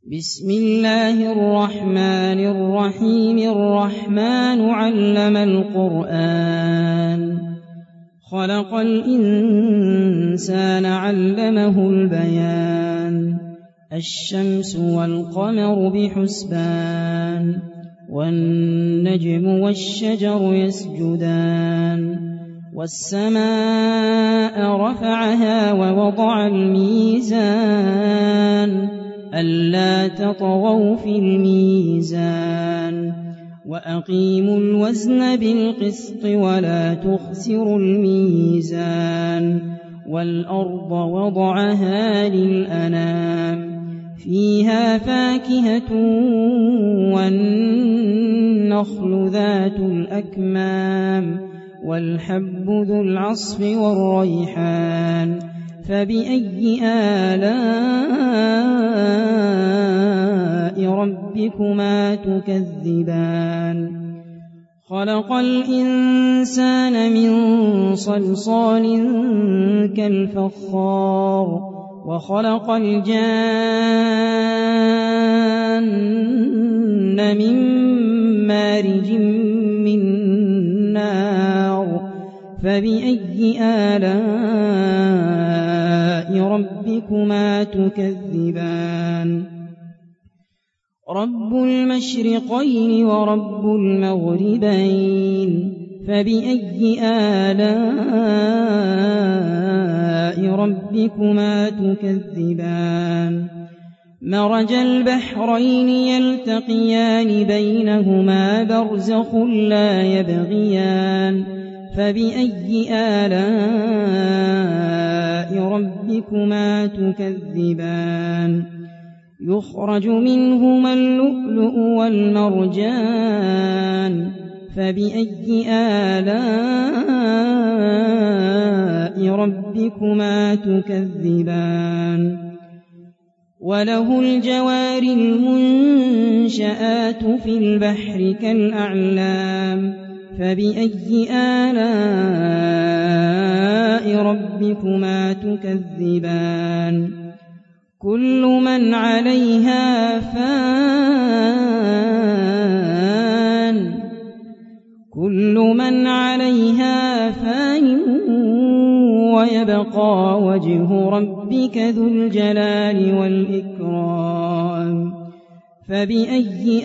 بسم الله الرحمن الرحيم. الرحمن علم القرآن، خلق الإنسان علمه البيان. الشمس والقمر بحسبان، والنجم والشجر يسجدان. والسماء رفعها ووضع الميزان، ألا تطغوا في الميزان. وأقيموا الوزن بالقسط ولا تخسروا الميزان. والأرض وضعها للأنام، فيها فاكهة والنخل ذات الأكمام، والحب ذو العصف والريحان. فبأي آلاء ربكما تكذبان؟ خلق الإنسان من صلصال كالفخار، وخلق الجان من مارج من نار. فبأي آلاء ربكما تكذبان؟ رب المشرقين ورب المغربين. فبأي آلاء ربكما تكذبان؟ مرج البحرين يلتقيان، بينهما برزخ لا يبغيان. فبأي آلاء ربكما تكذبان؟ يخرج منهما اللؤلؤ والمرجان. فبأي آلاء ربكما تكذبان؟ وله الجوار المنشآت في البحر كالأعلام. فبأي آلاء ربكما تكذبان؟ كل من عليها فان، كل من عليها فان، ويبقى وجه ربك ذو الجلال والإكرام. فبأي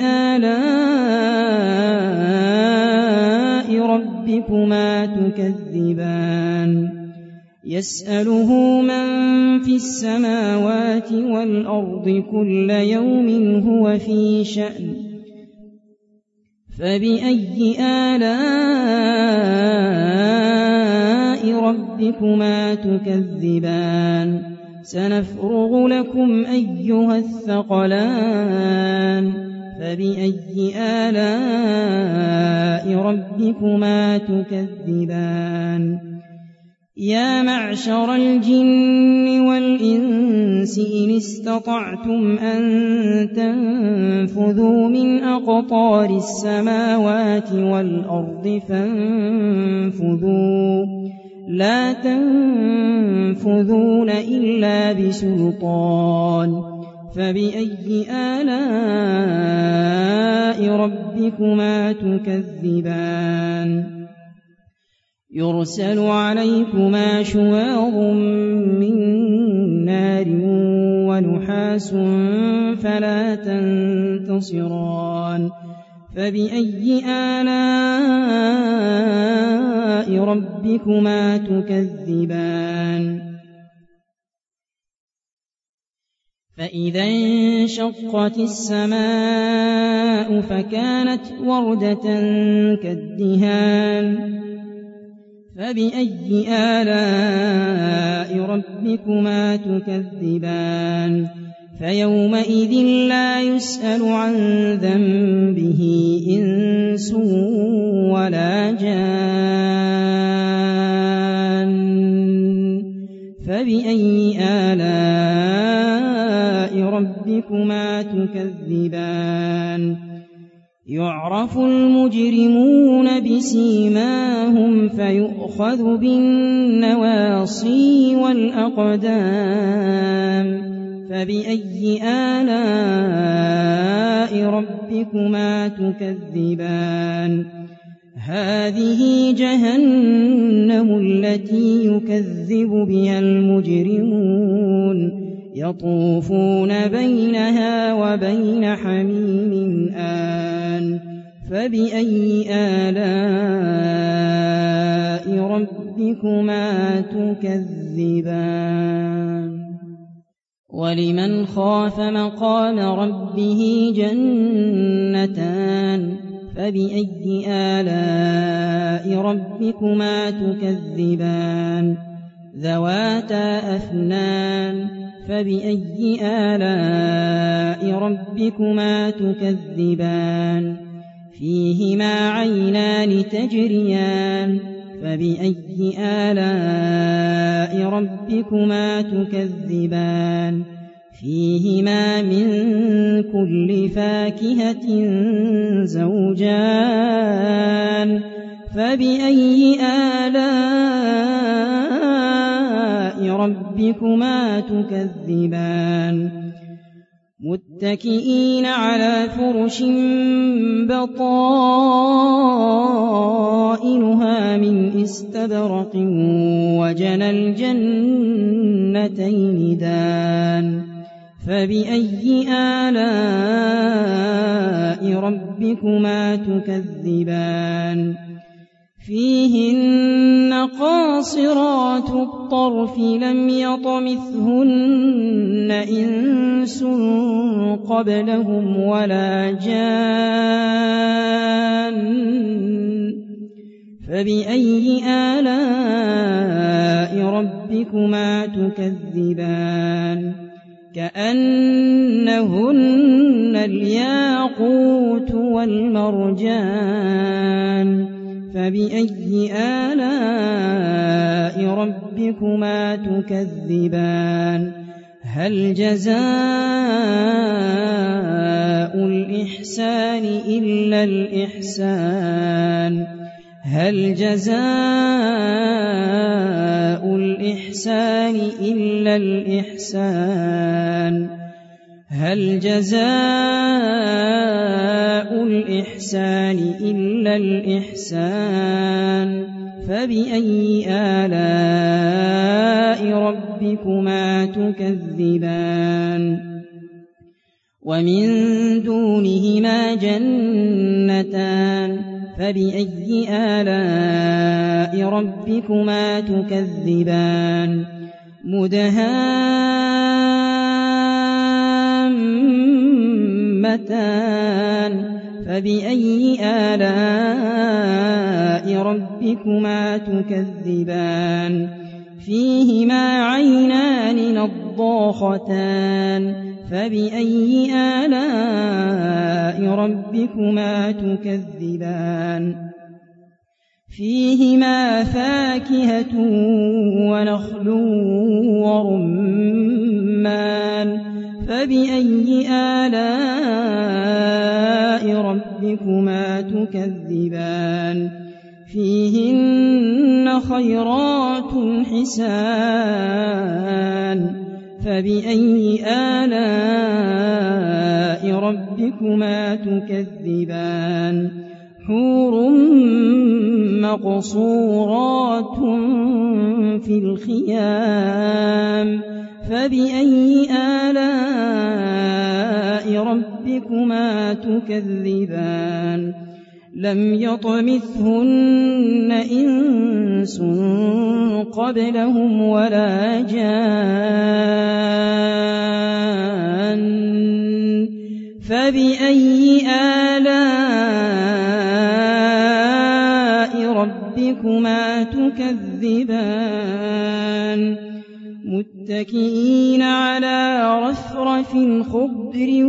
آلاء ربكما تكذبان؟ يسأله من في السماوات والأرض كل يوم هو في شأن. فبأي آلاء ربكما تكذبان؟ سنفرغ لكم أيها الثقلان. فبأي آلاء ربكما تكذبان؟ يا معشر الجن والإنس إن استطعتم أن تنفذوا من أقطار السماوات والأرض فانفذوا، لا تنفذون إلا بسلطان. فبأي آلاء ربكما تكذبان؟ يرسل عليكما شواظ من نار ونحاس فلا تنتصران. فبأي آلاء ربكما تكذبان؟ فإذا انشقت السماء فكانت وردة كالدهان. فبأي آلاء ربكما تكذبان؟ فيومئذ لا يسأل عن ذنبه إنس ولا جان. فبأي آلاء ربكما تكذبان؟ يعرف المجرمون بسيماهم فيؤخذ بالنواصي والأقدام. فبأي آلاء ربكما تكذبان هذه جهنم التي يكذب بها المجرمون يطوفون بينها وبين حميم آن فبأي آلاء ربكما تكذبان ولمن خاف مقام ربه جنتان فبأي آلاء ربكما تكذبان ذواتا أفنان فبأي آلاء ربكما تكذبان فيهما عينان تجريان فبأي آلاء ربكما تكذبان فيهما من كل فاكهة زوجان فبأي آلاء ربكما تكذبان متكئين على فرش بطائنها من استبرق وجنى الجنتين دان فبأي آلاء ربكما تكذبان فيهن قاصرات الطرف لم يطمثهن إنس قبلهم ولا جان فبأي آلاء ربكما تكذبان كأنهن الياقوت والمرجان فبأي آلاء ربكما تكذبان هل جزاء الإحسان إلا الإحسان هل جزاء الإحسان إلا الإحسان هل جزاء الإحسان إلا الإحسان فبأي آلاء ربكما تكذبان ومن دونهما جنتان فبأي آلاء ربكما تكذبان مدهامتان فبأي آلاء ربكما تكذبان فيهما عينان نضاختان فبأي آلاء ربكما تكذبان فيهما فاكهة ونخل ورمان فبأي آلاء ربكما تكذبان فيهن خيرات حسان فبأي آلاء ربكما تكذبان حور مقصورات في الخيام فبأي آلاء ربكما تكذبان لم يطمثهن إنس قبلهم ولا جان فبأي آلاء ربكما تكذبان متكئين على رفرف خضر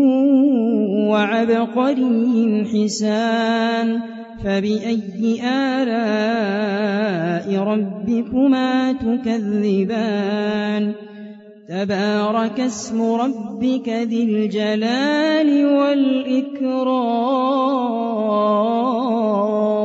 وعبقري حسان فبأي آلاء ربكما تكذبان تبارك اسم ربك ذي الجلال والإكرام